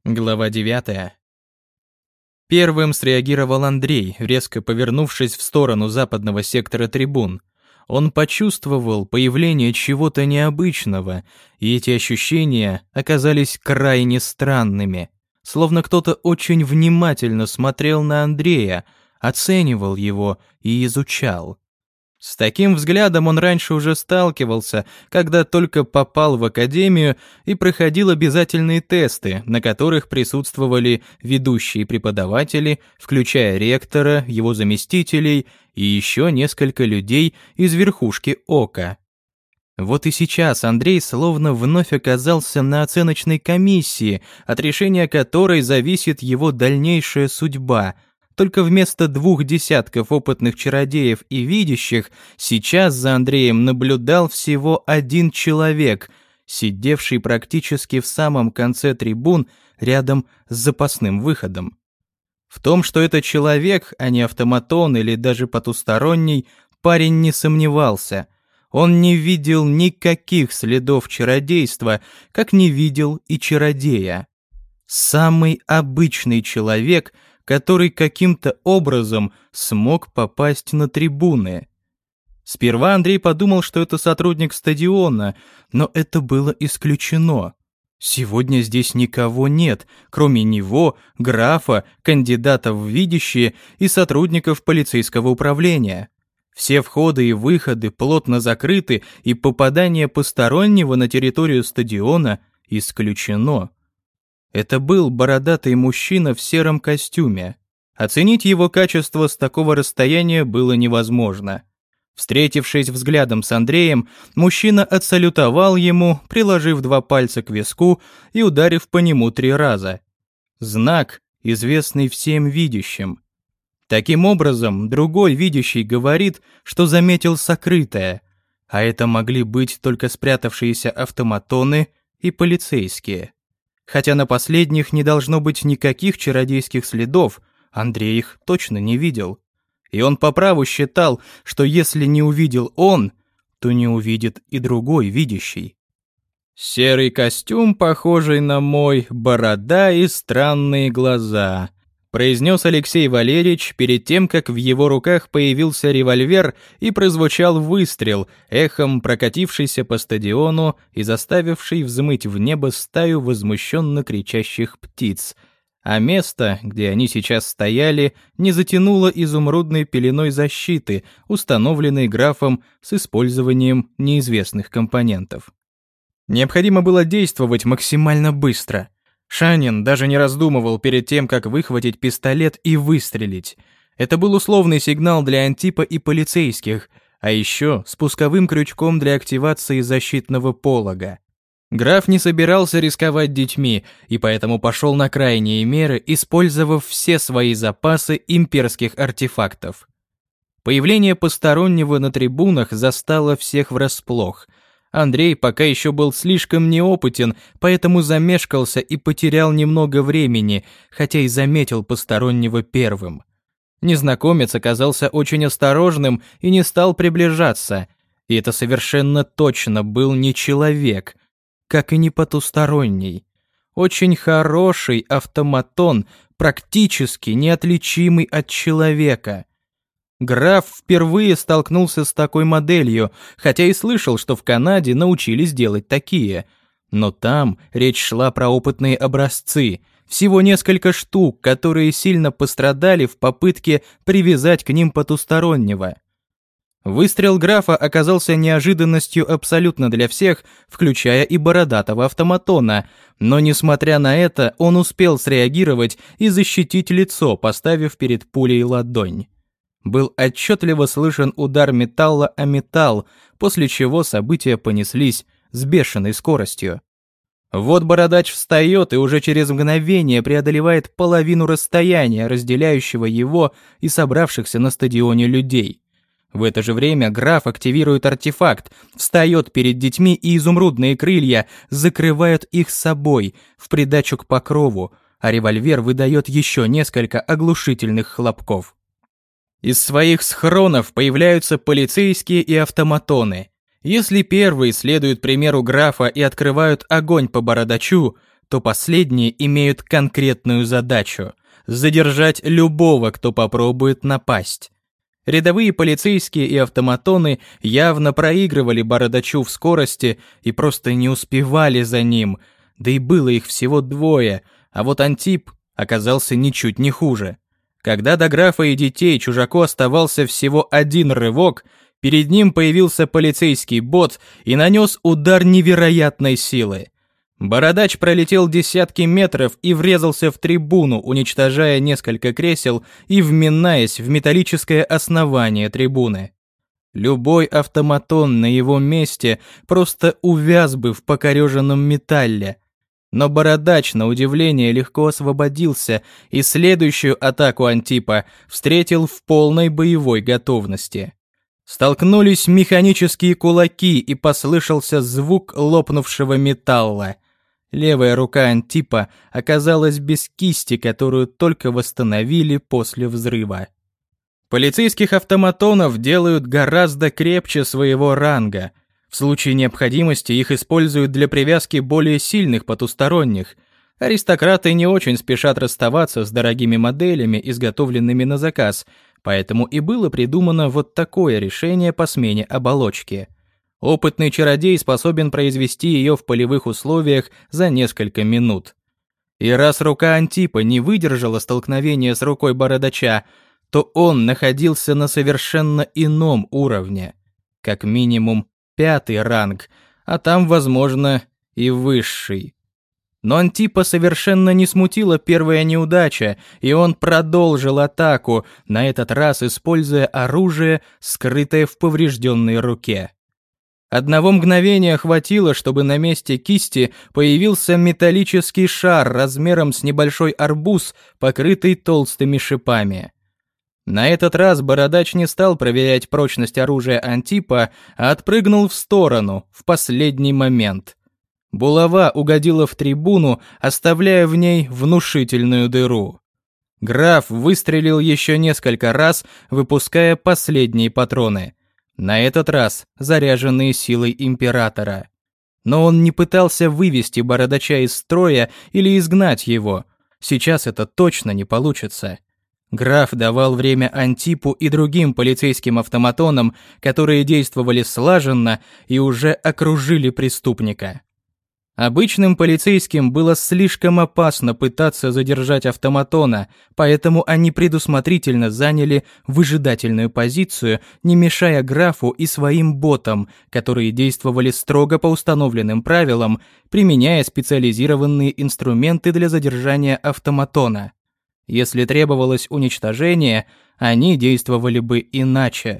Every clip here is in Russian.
Глава 9. Первым среагировал Андрей, резко повернувшись в сторону западного сектора трибун. Он почувствовал появление чего-то необычного, и эти ощущения оказались крайне странными. Словно кто-то очень внимательно смотрел на Андрея, оценивал его и изучал. С таким взглядом он раньше уже сталкивался, когда только попал в академию и проходил обязательные тесты, на которых присутствовали ведущие преподаватели, включая ректора, его заместителей и еще несколько людей из верхушки ока. Вот и сейчас Андрей словно вновь оказался на оценочной комиссии, от решения которой зависит его дальнейшая судьба. Только вместо 2 десятков опытных чародеев и видящих сейчас за Андреем наблюдал всего 1 человек, сидевший практически в самом конце трибун рядом с запасным выходом. В том, что это человек, а не автоматон или даже потусторонний, парень не сомневался. Он не видел никаких следов чародейства, как не видел и чародея. Самый обычный человек, который каким-то образом смог попасть на трибуны. Сперва Андрей подумал, что это сотрудник стадиона, но это было исключено. Сегодня здесь никого нет, кроме него, графа, кандидатов в видящие и сотрудников полицейского управления. Все входы и выходы плотно закрыты, и попадание постороннего на территорию стадиона исключено. Это был бородатый мужчина в сером костюме. Оценить его качество с такого расстояния было невозможно. Встретившись взглядом с Андреем, мужчина отсалютовал ему, приложив 2 пальца к виску и ударив по нему 3 раза. Знак, известный всем видящим. Таким образом, другой видящий говорит, что заметил сокрытое, а это могли быть только спрятавшиеся автоматоны и полицейские. Хотя на последних не должно быть никаких чародейских следов, Андрей их точно не видел. И он по праву считал, что если не увидел он, то не увидит и другой видящий. «Серый костюм, похожий на мой, борода и странные глаза», произнес Алексей Валерьевич перед тем, как в его руках появился револьвер и прозвучал выстрел, эхом прокатившийся по стадиону и заставивший взмыть в небо стаю возмущенно кричащих птиц. А место, где они сейчас стояли, не затянуло изумрудной пеленой защиты, установленной графом с использованием неизвестных компонентов. Необходимо было действовать максимально быстро. Шанин даже не раздумывал перед тем, как выхватить пистолет и выстрелить. Это был условный сигнал для Антипа и полицейских, а еще спусковым крючком для активации защитного полога. Граф не собирался рисковать детьми, и поэтому пошел на крайние меры, использовав все свои запасы имперских артефактов. Появление постороннего на трибунах застало всех врасплох. Андрей пока еще был слишком неопытен, поэтому замешкался и потерял немного времени, хотя и заметил постороннего первым. Незнакомец оказался очень осторожным и не стал приближаться. И это совершенно точно был не человек, как и не потусторонний. Очень хороший автоматон, практически неотличимый от человека. Граф впервые столкнулся с такой моделью, хотя и слышал, что в Канаде научились делать такие. Но там речь шла про опытные образцы, всего несколько штук, которые сильно пострадали в попытке привязать к ним потустороннего. Выстрел графа оказался неожиданностью абсолютно для всех, включая и бородатого автоматона, но, несмотря на это, он успел среагировать и защитить лицо, поставив перед пулей ладонь. Был отчетливо слышен удар металла о металл, после чего события понеслись с бешеной скоростью. Вот бородач встает и уже через мгновение преодолевает половину расстояния, разделяющего его и собравшихся на стадионе людей. В это же время граф активирует артефакт, встает перед детьми, и изумрудные крылья закрывают их собой в придачу к покрову, а револьвер выдает еще несколько оглушительных хлопков. Из своих схронов появляются полицейские и автоматоны. Если первые следуют примеру графа и открывают огонь по бородачу, то последние имеют конкретную задачу – задержать любого, кто попробует напасть. Рядовые полицейские и автоматоны явно проигрывали бородачу в скорости и просто не успевали за ним, да и было их всего двое, а вот Антип оказался ничуть не хуже. Когда до графа и детей чужаку оставался всего один рывок, перед ним появился полицейский бот и нанес удар невероятной силы. Бородач пролетел десятки метров и врезался в трибуну, уничтожая несколько кресел и вминаясь в металлическое основание трибуны. Любой автоматон на его месте просто увяз бы в покореженном металле. Но Бородач, на удивление, легко освободился и следующую атаку Антипа встретил в полной боевой готовности. Столкнулись механические кулаки и послышался звук лопнувшего металла. Левая рука Антипа оказалась без кисти, которую только восстановили после взрыва. Полицейских автоматонов делают гораздо крепче своего ранга. В случае необходимости их используют для привязки более сильных потусторонних. Аристократы не очень спешат расставаться с дорогими моделями, изготовленными на заказ, поэтому и было придумано вот такое решение по смене оболочки. Опытный чародей способен произвести ее в полевых условиях за несколько минут. И раз рука Антипа не выдержала столкновения с рукой Бородача, то он находился на совершенно ином уровне. Как минимум 5-й ранг, а там, возможно, и высший. Но Антипа совершенно не смутила первая неудача, и он продолжил атаку, на этот раз используя оружие, скрытое в поврежденной руке. Одного мгновения хватило, чтобы на месте кисти появился металлический шар размером с небольшой арбуз, покрытый толстыми шипами. На этот раз Бородач не стал проверять прочность оружия Антипа, а отпрыгнул в сторону, в последний момент. Булава угодила в трибуну, оставляя в ней внушительную дыру. Граф выстрелил еще несколько раз, выпуская последние патроны. На этот раз заряженные силой императора. Но он не пытался вывести Бородача из строя или изгнать его. Сейчас это точно не получится. Граф давал время Антипу и другим полицейским автоматонам, которые действовали слаженно и уже окружили преступника. Обычным полицейским было слишком опасно пытаться задержать автоматона, поэтому они предусмотрительно заняли выжидательную позицию, не мешая графу и своим ботам, которые действовали строго по установленным правилам, применяя специализированные инструменты для задержания автоматона. Если требовалось уничтожение, они действовали бы иначе.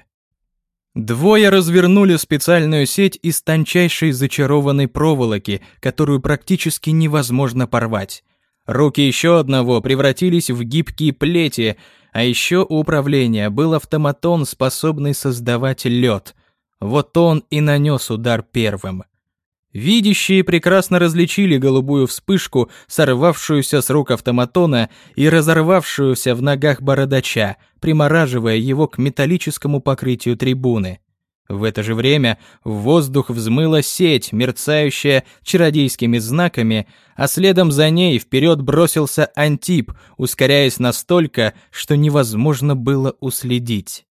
Двое развернули специальную сеть из тончайшей зачарованной проволоки, которую практически невозможно порвать. Руки еще одного превратились в гибкие плети, а еще у управления был автоматон, способный создавать лед. Вот он и нанес удар первым. Видящие прекрасно различили голубую вспышку, сорвавшуюся с рук автоматона и разорвавшуюся в ногах Бородача, примораживая его к металлическому покрытию трибуны. В это же время в воздух взмыла сеть, мерцающая чародейскими знаками, а следом за ней вперед бросился Антип, ускоряясь настолько, что невозможно было уследить.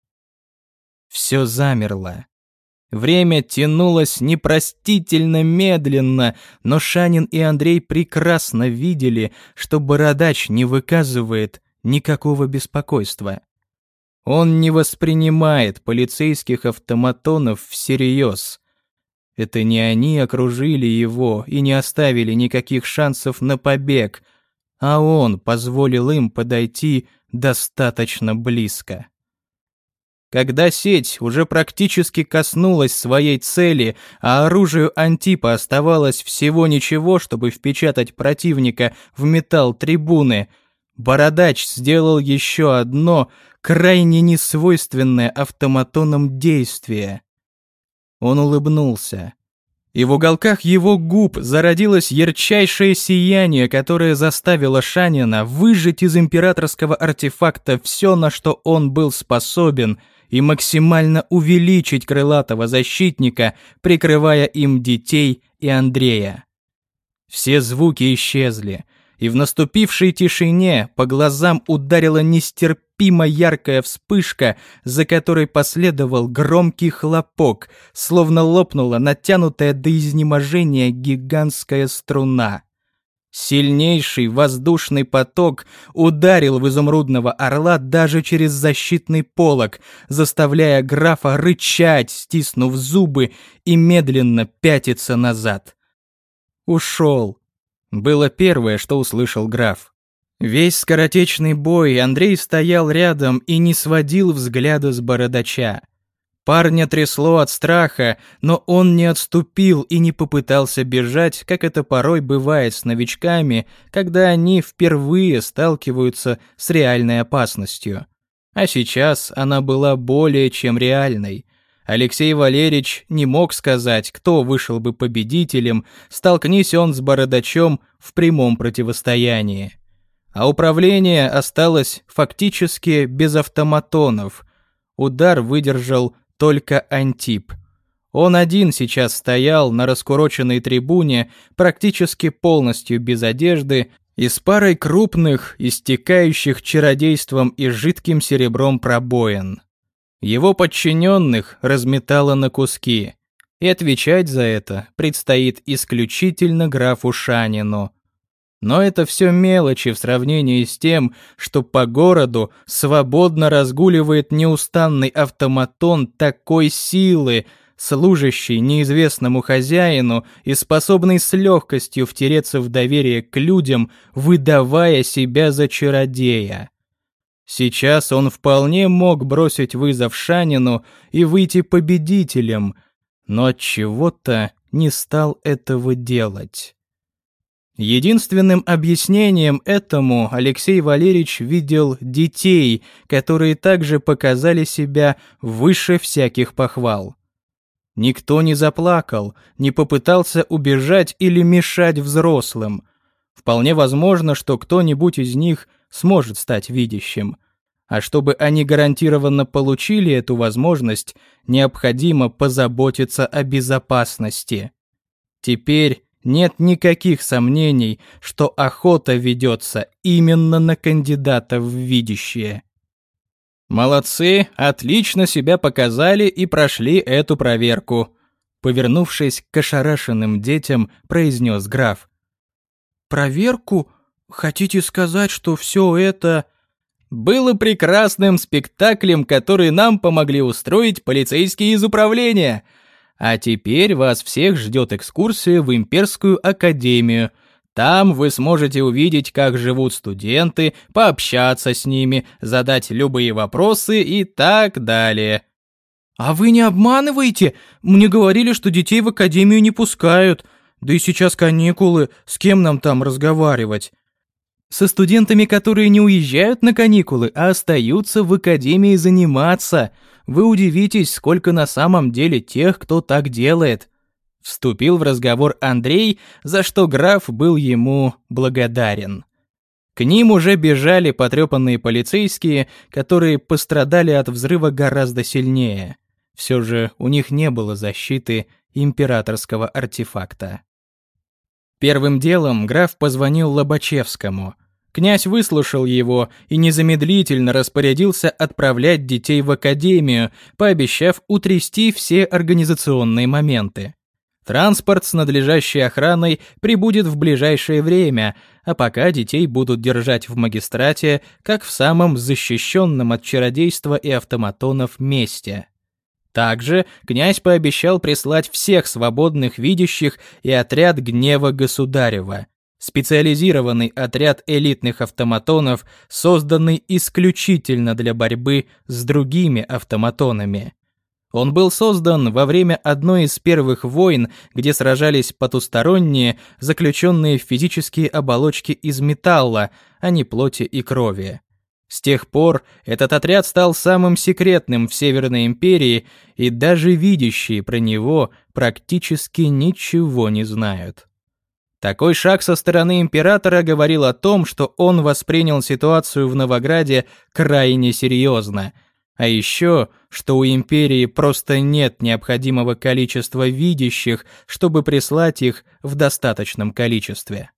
Все замерло. Время тянулось непростительно медленно, но Шанин и Андрей прекрасно видели, что Бородач не выказывает никакого беспокойства. Он не воспринимает полицейских автоматонов всерьез. Это не они окружили его и не оставили никаких шансов на побег, а он позволил им подойти достаточно близко. Когда сеть уже практически коснулась своей цели, а оружию Антипа оставалось всего ничего, чтобы впечатать противника в металл трибуны, Бородач сделал еще одно, крайне несвойственное автоматонам действие. Он улыбнулся. И в уголках его губ зародилось ярчайшее сияние, которое заставило Шанина выжать из императорского артефакта все, на что он был способен, и максимально увеличить крылатого защитника, прикрывая им детей и Андрея. Все звуки исчезли, и в наступившей тишине по глазам ударила нестерпимо яркая вспышка, за которой последовал громкий хлопок, словно лопнула натянутая до изнеможения гигантская струна. Сильнейший воздушный поток ударил в изумрудного орла даже через защитный полог, заставляя графа рычать, стиснув зубы, и медленно пятиться назад. «Ушел», было первое, что услышал граф. Весь скоротечный бой Андрей стоял рядом и не сводил взгляда с бородача. Парня трясло от страха, но он не отступил и не попытался бежать, как это порой бывает с новичками, когда они впервые сталкиваются с реальной опасностью. А сейчас она была более чем реальной. Алексей Валерьевич не мог сказать, кто вышел бы победителем, столкнись он с бородачом в прямом противостоянии. А управление осталось фактически без автоматонов. Удар выдержал только Антип. Он один сейчас стоял на раскуроченной трибуне, практически полностью без одежды и с парой крупных, истекающих чародейством и жидким серебром пробоин. Его подчиненных разметало на куски, и отвечать за это предстоит исключительно графу Шанину. Но это все мелочи в сравнении с тем, что по городу свободно разгуливает неустанный автоматон такой силы, служащий неизвестному хозяину и способный с легкостью втереться в доверие к людям, выдавая себя за чародея. Сейчас он вполне мог бросить вызов Шанину и выйти победителем, но отчего-то не стал этого делать. Единственным объяснением этому Алексей Валерьевич видел детей, которые также показали себя выше всяких похвал. Никто не заплакал, не попытался убежать или мешать взрослым. Вполне возможно, что кто-нибудь из них сможет стать видящим. А чтобы они гарантированно получили эту возможность, необходимо позаботиться о безопасности. Теперь нет никаких сомнений, что охота ведется именно на кандидата в видящие. «Молодцы, отлично себя показали и прошли эту проверку», повернувшись к ошарашенным детям, произнес граф. «Проверку? Хотите сказать, что все это...» «Было прекрасным спектаклем, который нам помогли устроить полицейские из управления. А теперь вас всех ждет экскурсия в Имперскую академию. Там вы сможете увидеть, как живут студенты, пообщаться с ними, задать любые вопросы и так далее». «А вы не обманываете? Мне говорили, что детей в академию не пускают. Да и сейчас каникулы, с кем нам там разговаривать?» «Со студентами, которые не уезжают на каникулы, а остаются в академии заниматься. Вы удивитесь, сколько на самом деле тех, кто так делает». Вступил в разговор Андрей, за что граф был ему благодарен. К ним уже бежали потрепанные полицейские, которые пострадали от взрыва гораздо сильнее. Все же у них не было защиты императорского артефакта. Первым делом граф позвонил Лобачевскому. Князь выслушал его и незамедлительно распорядился отправлять детей в академию, пообещав утрясти все организационные моменты. Транспорт с надлежащей охраной прибудет в ближайшее время, а пока детей будут держать в магистрате, как в самом защищенном от чародейства и автоматонов месте. Также князь пообещал прислать всех свободных видящих и отряд гнева государева, специализированный отряд элитных автоматонов, созданный исключительно для борьбы с другими автоматонами. Он был создан во время одной из первых войн, где сражались потусторонние, заключенные в физические оболочки из металла, а не плоти и крови. С тех пор этот отряд стал самым секретным в Северной империи, и даже видящие про него практически ничего не знают. Такой шаг со стороны императора говорил о том, что он воспринял ситуацию в Новограде крайне серьезно, А еще, что у империи просто нет необходимого количества видящих, чтобы прислать их в достаточном количестве.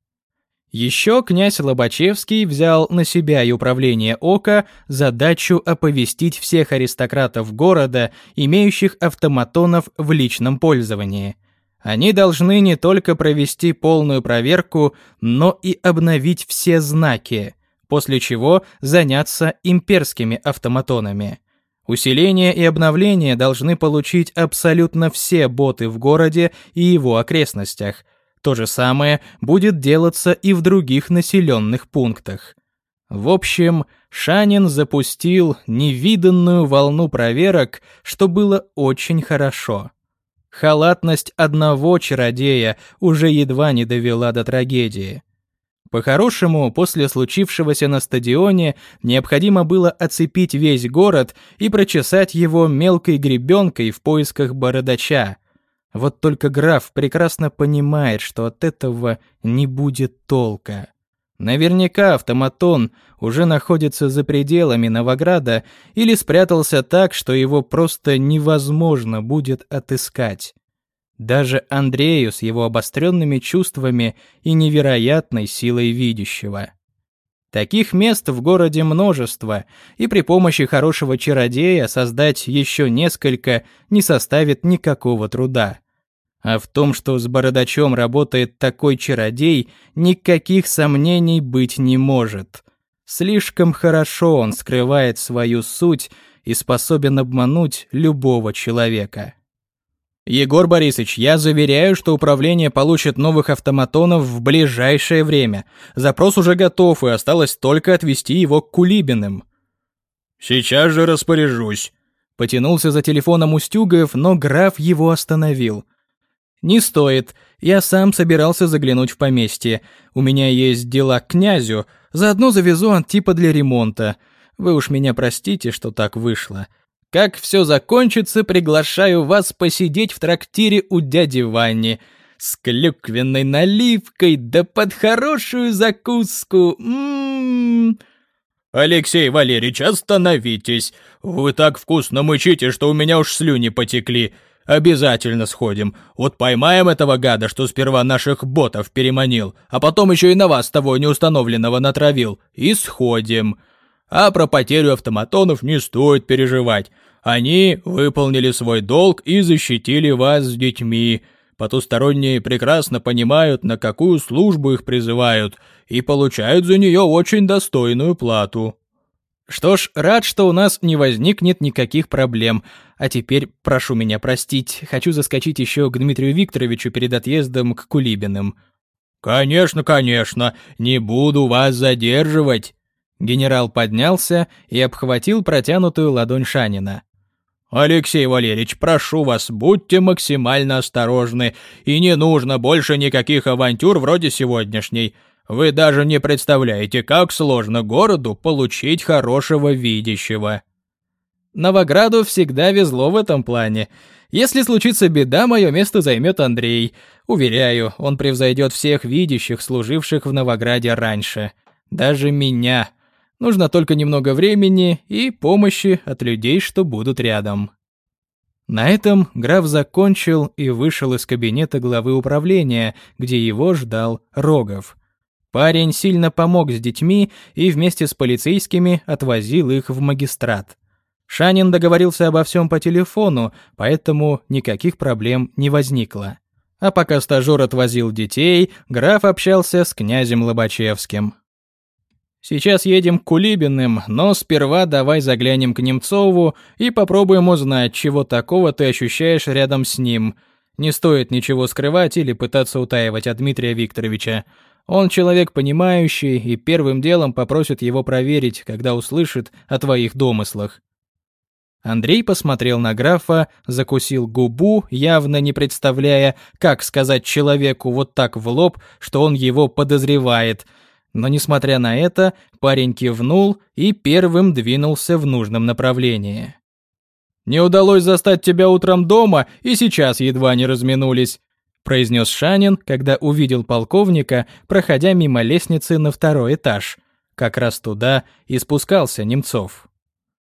Еще князь Лобачевский взял на себя и управление Ока задачу оповестить всех аристократов города, имеющих автоматонов в личном пользовании. Они должны не только провести полную проверку, но и обновить все знаки, после чего заняться имперскими автоматонами. Усиление и обновление должны получить абсолютно все боты в городе и его окрестностях. То же самое будет делаться и в других населенных пунктах. В общем, Шанин запустил невиданную волну проверок, что было очень хорошо. Халатность одного чародея уже едва не довела до трагедии. По-хорошему, после случившегося на стадионе необходимо было оцепить весь город и прочесать его мелкой гребенкой в поисках бородача. Вот только граф прекрасно понимает, что от этого не будет толка. Наверняка автоматон уже находится за пределами Новограда или спрятался так, что его просто невозможно будет отыскать. Даже Андрею с его обостренными чувствами и невероятной силой видящего. Таких мест в городе множество, и при помощи хорошего чародея создать еще несколько не составит никакого труда. А в том, что с бородачом работает такой чародей, никаких сомнений быть не может. Слишком хорошо он скрывает свою суть и способен обмануть любого человека. Егор Борисович, я заверяю, что управление получит новых автоматонов в ближайшее время. Запрос уже готов, и осталось только отвезти его к Кулибиным. Сейчас же распоряжусь. Потянулся за телефоном Устюгов, но граф его остановил. «Не стоит. Я сам собирался заглянуть в поместье. У меня есть дела к князю. Заодно завезу антипа для ремонта. Вы уж меня простите, что так вышло. Как все закончится, приглашаю вас посидеть в трактире у дяди Вани. С клюквенной наливкой, да под хорошую закуску. Алексей Валерьевич, остановитесь. Вы так вкусно мычите, что у меня уж слюни потекли. Обязательно сходим. Вот поймаем этого гада, что сперва наших ботов переманил, а потом еще и на вас того неустановленного натравил, и сходим. А про потерю автоматонов не стоит переживать. Они выполнили свой долг и защитили вас с детьми. Потусторонние прекрасно понимают, на какую службу их призывают, и получают за нее очень достойную плату. Что ж, рад, что у нас не возникнет никаких проблем. А теперь прошу меня простить, хочу заскочить еще к Дмитрию Викторовичу перед отъездом к Кулибиным. Конечно, конечно, не буду вас задерживать. Генерал поднялся и обхватил протянутую ладонь Шанина. Алексей Валерьевич, прошу вас, будьте максимально осторожны, и не нужно больше никаких авантюр вроде сегодняшней. Вы даже не представляете, как сложно городу получить хорошего видящего. Новограду всегда везло в этом плане. Если случится беда, мое место займет Андрей. Уверяю, он превзойдет всех видящих, служивших в Новограде раньше. Даже меня. Нужно только немного времени и помощи от людей, что будут рядом. На этом граф закончил и вышел из кабинета главы управления, где его ждал Рогов. Парень сильно помог с детьми и вместе с полицейскими отвозил их в магистрат. Шанин договорился обо всем по телефону, поэтому никаких проблем не возникло. А пока стажёр отвозил детей, граф общался с князем Лобачевским. «Сейчас едем к Кулибиным, но сперва давай заглянем к Немцову и попробуем узнать, чего такого ты ощущаешь рядом с ним. Не стоит ничего скрывать или пытаться утаивать от Дмитрия Викторовича. Он человек понимающий и первым делом попросит его проверить, когда услышит о твоих домыслах». Андрей посмотрел на графа, закусил губу, явно не представляя, как сказать человеку вот так в лоб, что он его подозревает. Но, несмотря на это, парень кивнул и первым двинулся в нужном направлении. «Не удалось застать тебя утром дома, и сейчас едва не разминулись», произнес Шанин, когда увидел полковника, проходя мимо лестницы на второй этаж. Как раз туда и спускался Немцов.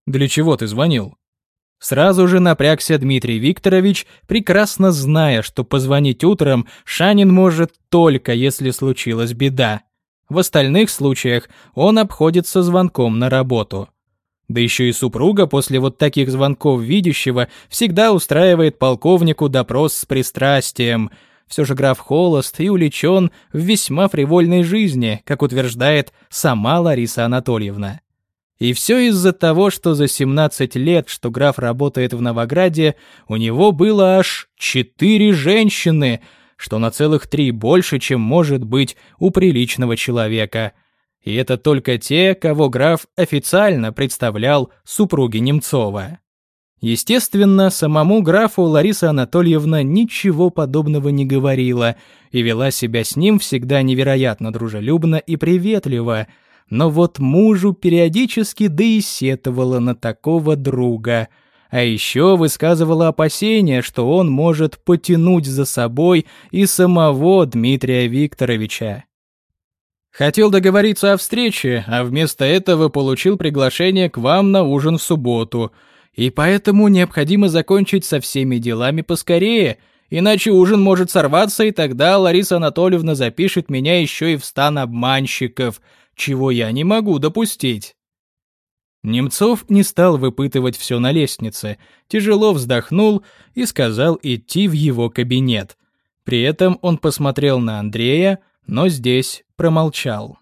«Для чего ты звонил?» Сразу же напрягся Дмитрий Викторович, прекрасно зная, что позвонить утром Шанин может только если случилась беда. В остальных случаях он обходится звонком на работу. Да еще и супруга после вот таких звонков видящего всегда устраивает полковнику допрос с пристрастием. Все же граф холост и увлечен в весьма фривольной жизни, как утверждает сама Лариса Анатольевна. И все из-за того, что за 17 лет, что граф работает в Новограде, у него было аж 4 женщины, что на целых 3 больше, чем может быть у приличного человека. И это только те, кого граф официально представлял супруге Немцова. Естественно, самому графу Лариса Анатольевна ничего подобного не говорила и вела себя с ним всегда невероятно дружелюбно и приветливо, но вот мужу периодически да и сетовала на такого друга, а еще высказывала опасения, что он может потянуть за собой и самого Дмитрия Викторовича. Хотел договориться о встрече, а вместо этого получил приглашение к вам на ужин в субботу, и поэтому необходимо закончить со всеми делами поскорее, иначе ужин может сорваться, и тогда Лариса Анатольевна запишет меня еще и в стан обманщиков, чего я не могу допустить. Немцов не стал выпытывать все на лестнице, тяжело вздохнул и сказал идти в его кабинет. При этом он посмотрел на Андрея, но здесь промолчал.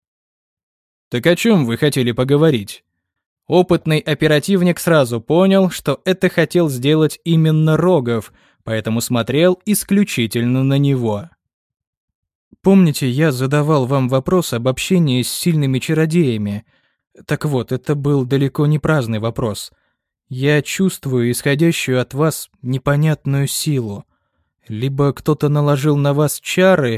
«Так о чем вы хотели поговорить?» Опытный оперативник сразу понял, что это хотел сделать именно Рогов, поэтому смотрел исключительно на него. «Помните, я задавал вам вопрос об общении с сильными чародеями? Так вот, это был далеко не праздный вопрос. Я чувствую исходящую от вас непонятную силу. Либо кто-то наложил на вас чары,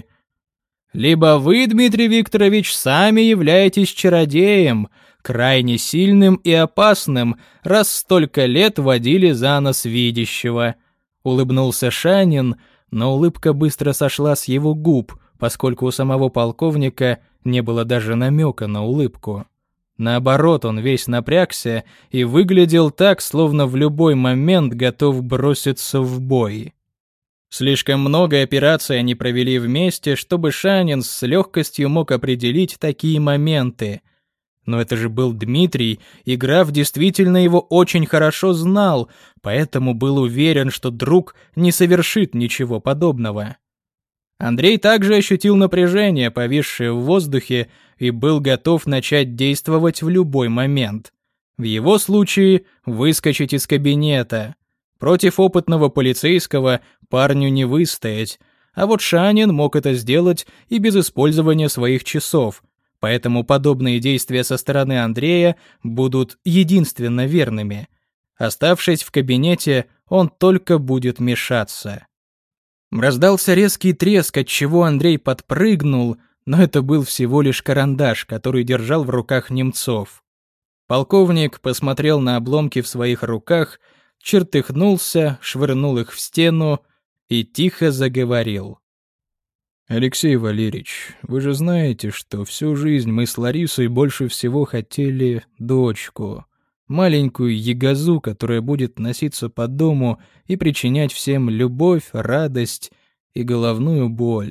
либо вы, Дмитрий Викторович, сами являетесь чародеем, крайне сильным и опасным, раз столько лет водили за нос видящего», — улыбнулся Шанин, но улыбка быстро сошла с его губ, поскольку у самого полковника не было даже намека на улыбку. Наоборот, он весь напрягся и выглядел так, словно в любой момент готов броситься в бой. Слишком много операций они провели вместе, чтобы Шанин с легкостью мог определить такие моменты. Но это же был Дмитрий, и граф действительно его очень хорошо знал, поэтому был уверен, что друг не совершит ничего подобного. Андрей также ощутил напряжение, повисшее в воздухе, и был готов начать действовать в любой момент. В его случае выскочить из кабинета. Против опытного полицейского парню не выстоять, а вот Шанин мог это сделать и без использования своих часов, поэтому подобные действия со стороны Андрея будут единственно верными. Оставшись в кабинете, он только будет мешаться. Раздался резкий треск, от чего Андрей подпрыгнул, но это был всего лишь карандаш, который держал в руках Немцов. Полковник посмотрел на обломки в своих руках, чертыхнулся, швырнул их в стену и тихо заговорил. «Алексей Валерьевич, вы же знаете, что всю жизнь мы с Ларисой больше всего хотели дочку. Маленькую ягозу, которая будет носиться по дому и причинять всем любовь, радость и головную боль».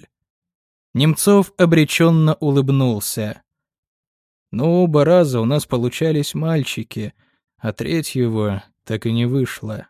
Немцов обреченно улыбнулся. «Но оба раза у нас получались мальчики, а третьего так и не вышло».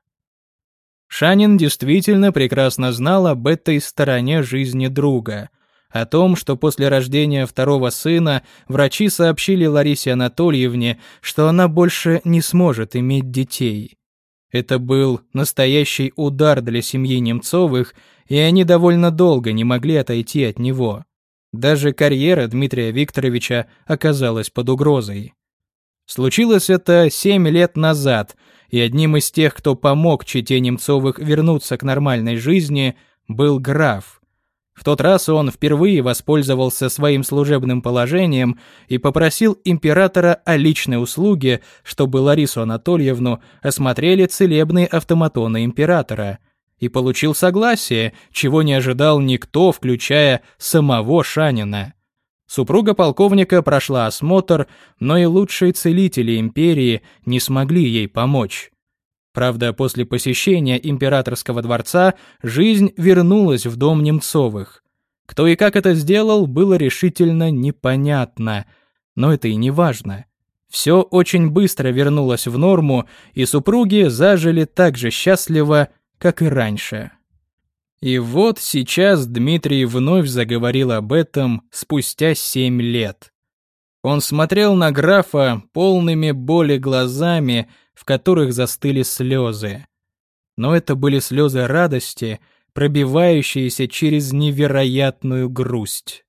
Шанин действительно прекрасно знал об этой стороне жизни друга. О том, что после рождения второго сына врачи сообщили Ларисе Анатольевне, что она больше не сможет иметь детей. Это был настоящий удар для семьи Немцовых, и они довольно долго не могли отойти от него. Даже карьера Дмитрия Викторовича оказалась под угрозой. Случилось это 7 лет назад, и одним из тех, кто помог чете Немцовых вернуться к нормальной жизни, был граф. В тот раз он впервые воспользовался своим служебным положением и попросил императора о личной услуге, чтобы Ларису Анатольевну осмотрели целебные автоматоны императора, и получил согласие, чего не ожидал никто, включая самого Шанина. Супруга полковника прошла осмотр, но и лучшие целители империи не смогли ей помочь. Правда, после посещения императорского дворца жизнь вернулась в дом Немцовых. Кто и как это сделал, было решительно непонятно, но это и не важно. Все очень быстро вернулось в норму, и супруги зажили так же счастливо, как и раньше. И вот сейчас Дмитрий вновь заговорил об этом спустя 7 лет. Он смотрел на графа полными боли глазами, в которых застыли слезы. Но это были слезы радости, пробивающиеся через невероятную грусть.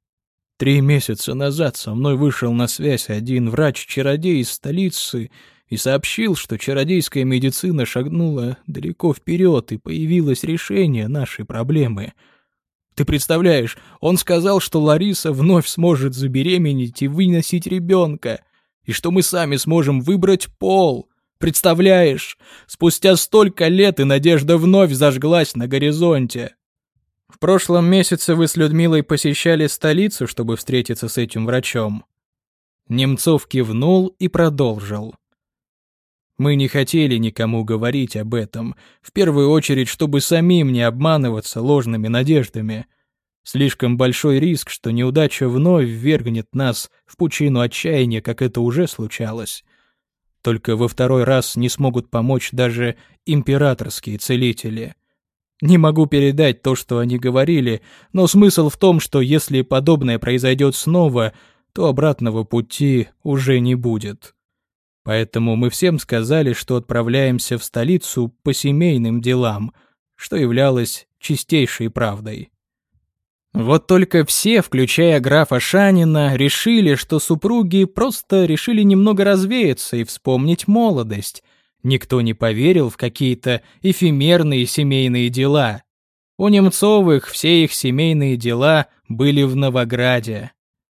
3 месяца назад со мной вышел на связь один врач-чародей из столицы и сообщил, что чародейская медицина шагнула далеко вперед и появилось решение нашей проблемы. Ты представляешь, он сказал, что Лариса вновь сможет забеременеть и выносить ребенка, и что мы сами сможем выбрать пол. Представляешь, спустя столько лет и надежда вновь зажглась на горизонте. В прошлом месяце вы с Людмилой посещали столицу, чтобы встретиться с этим врачом. Немцов кивнул и продолжил. Мы не хотели никому говорить об этом, в первую очередь, чтобы самим не обманываться ложными надеждами. Слишком большой риск, что неудача вновь ввергнет нас в пучину отчаяния, как это уже случалось. Только во второй раз не смогут помочь даже императорские целители. Не могу передать то, что они говорили, но смысл в том, что если подобное произойдет снова, то обратного пути уже не будет. Поэтому мы всем сказали, что отправляемся в столицу по семейным делам, что являлось чистейшей правдой. Вот только все, включая графа Шанина, решили, что супруги просто решили немного развеяться и вспомнить молодость. Никто не поверил в какие-то эфемерные семейные дела. У Немцовых все их семейные дела были в Новограде.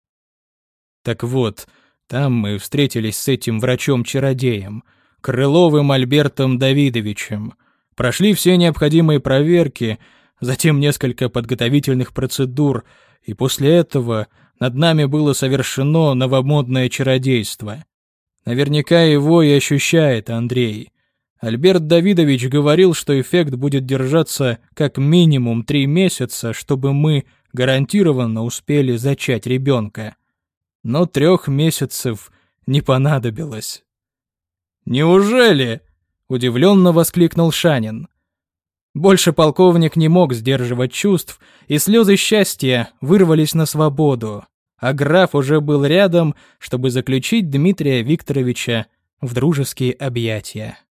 Так вот, там мы встретились с этим врачом-чародеем, Крыловым Альбертом Давидовичем. Прошли все необходимые проверки, затем несколько подготовительных процедур, и после этого над нами было совершено новомодное чародейство. Наверняка его и ощущает Андрей. Альберт Давидович говорил, что эффект будет держаться как минимум 3 месяца, чтобы мы гарантированно успели зачать ребенка. Но 3 месяцев не понадобилось. «Неужели?» — удивленно воскликнул Шанин. Больше полковник не мог сдерживать чувств, и слезы счастья вырвались на свободу, а граф уже был рядом, чтобы заключить Дмитрия Викторовича в дружеские объятия.